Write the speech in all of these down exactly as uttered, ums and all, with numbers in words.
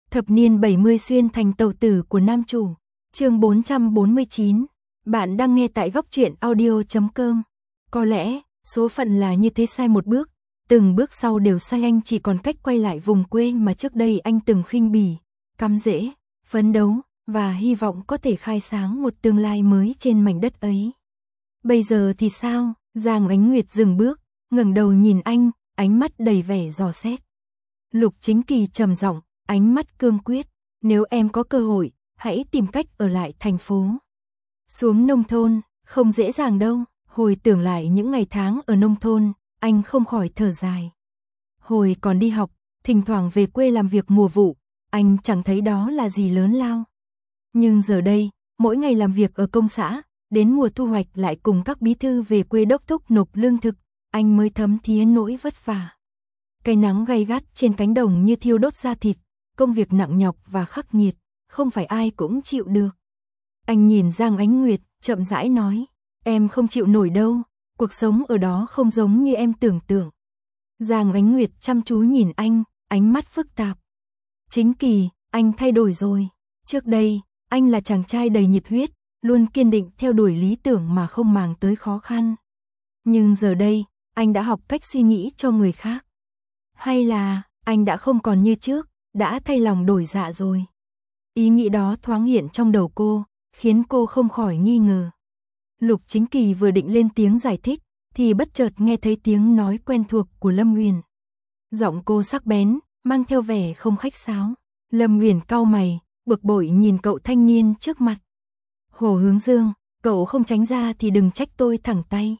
Thập niên bảy mươi xuyên thành tàu tử của nam chủ. Chương bốn trăm bốn mươi chín. Bạn đang nghe tại góc truyện audio chấm com. Có lẽ, số phận là như thế, sai một bước, từng bước sau đều sai. Anh chỉ còn cách quay lại vùng quê mà trước đây anh từng khinh bỉ, cắm rễ, phấn đấu và hy vọng có thể khai sáng một tương lai mới trên mảnh đất ấy. Bây giờ thì sao? Giang Ánh Nguyệt dừng bước, ngẩng đầu nhìn anh, ánh mắt đầy vẻ dò xét. Lục Chính Kỳ trầm giọng, ánh mắt cương quyết, nếu em có cơ hội, hãy tìm cách ở lại thành phố. Xuống nông thôn, không dễ dàng đâu. Hồi tưởng lại những ngày tháng ở nông thôn, anh không khỏi thở dài. Hồi còn đi học, thỉnh thoảng về quê làm việc mùa vụ, anh chẳng thấy đó là gì lớn lao. Nhưng giờ đây, mỗi ngày làm việc ở công xã, đến mùa thu hoạch lại cùng các bí thư về quê đốc thúc nộp lương thực, anh mới thấm thía nỗi vất vả. Cái nắng gay gắt trên cánh đồng như thiêu đốt da thịt, công việc nặng nhọc và khắc nghiệt, không phải ai cũng chịu được. Anh nhìn Giang Ánh Nguyệt, chậm rãi nói, em không chịu nổi đâu, cuộc sống ở đó không giống như em tưởng tượng. Giang Ánh Nguyệt chăm chú nhìn anh, ánh mắt phức tạp. Chính Kỳ, anh thay đổi rồi. Trước đây, anh là chàng trai đầy nhiệt huyết, luôn kiên định theo đuổi lý tưởng mà không màng tới khó khăn. Nhưng giờ đây, anh đã học cách suy nghĩ cho người khác. Hay là, anh đã không còn như trước, đã thay lòng đổi dạ rồi. Ý nghĩ đó thoáng hiện trong đầu cô, khiến cô không khỏi nghi ngờ. Lục Chính Kỳ vừa định lên tiếng giải thích, thì bất chợt nghe thấy tiếng nói quen thuộc của Lâm Uyển. Giọng cô sắc bén, mang theo vẻ không khách sáo. Lâm Uyển cau mày, bực bội nhìn cậu thanh niên trước mặt. Hồ Hướng Dương, cậu không tránh ra thì đừng trách tôi thẳng tay.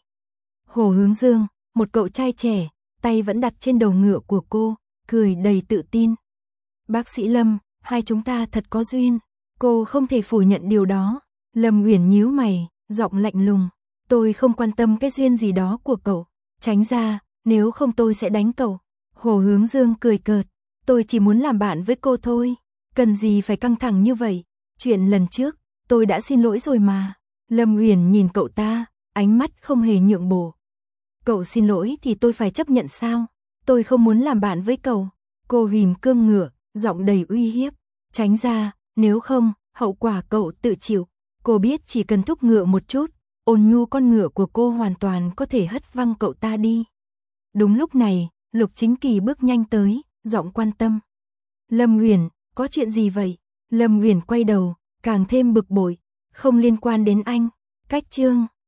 Hồ Hướng Dương, một cậu trai trẻ, tay vẫn đặt trên đầu ngựa của cô, cười đầy tự tin. Bác sĩ Lâm, hai chúng ta thật có duyên. Cô không thể phủ nhận điều đó. Lâm Uyển nhíu mày, giọng lạnh lùng. Tôi không quan tâm cái duyên gì đó của cậu. Tránh ra, nếu không tôi sẽ đánh cậu. Hồ Hướng Dương cười cợt. Tôi chỉ muốn làm bạn với cô thôi. Cần gì phải căng thẳng như vậy. Chuyện lần trước, tôi đã xin lỗi rồi mà. Lâm Uyển nhìn cậu ta, ánh mắt không hề nhượng bộ. Cậu xin lỗi thì tôi phải chấp nhận sao? Tôi không muốn làm bạn với cậu. Cô ghim cương ngựa, giọng đầy uy hiếp. Tránh ra, nếu không, hậu quả cậu tự chịu. Cô biết chỉ cần thúc ngựa một chút, ôn nhu con ngựa của cô hoàn toàn có thể hất văng cậu ta đi. Đúng lúc này, Lục Chính Kỳ bước nhanh tới, giọng quan tâm. Lâm Uyển, có chuyện gì vậy? Lâm Uyển quay đầu, càng thêm bực bội. Không liên quan đến anh. Cách chương.